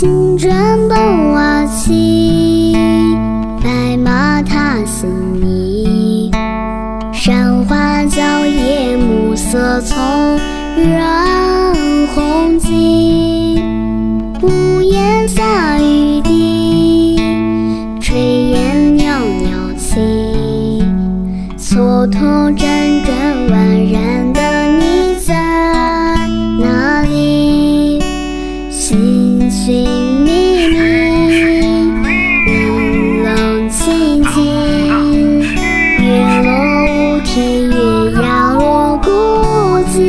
青砖伴瓦漆，白马踏新泥。山花蕉叶暮色葱，染红巾。屋檐洒雨滴，炊烟袅袅起。蹉跎辗转宛然的你在哪里？寻寻觅觅，冷冷清清。月落乌啼，月牙落孤井。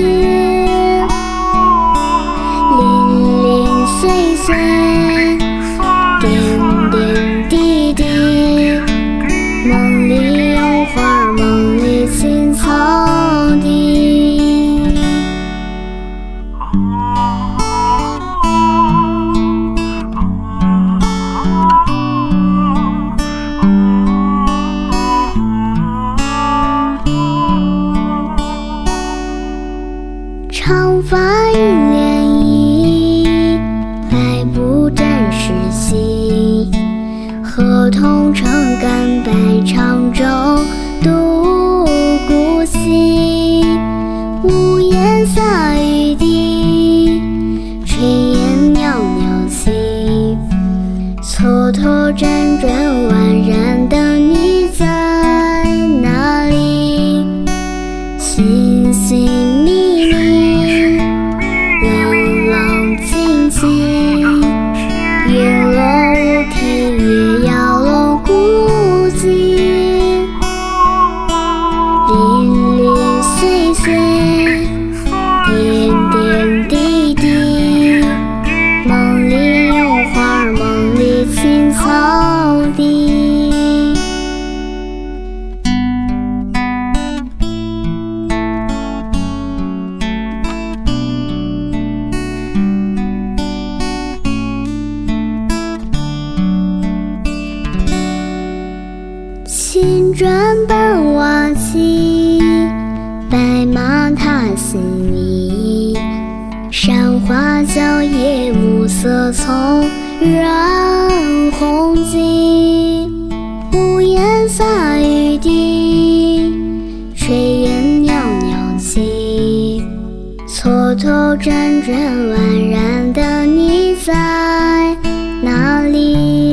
零零碎碎，点点滴滴。梦里有花，梦里青草地。长发映涟漪，白布沾湿迹。河童撑杆摆长舟，渡孤溪。屋檐洒雨滴，炊烟袅袅起。蹉跎辗转宛然的你在哪里？寻寻觅觅，冷冷清清。月落乌啼，月牙落孤井。零零碎碎，点点滴滴。梦里有花，梦里青草地。青砖伴瓦漆，白马踏新泥。山花蕉叶暮色葱，染红巾。屋檐洒雨滴，炊烟袅袅起。蹉跎辗转宛然的你在哪里？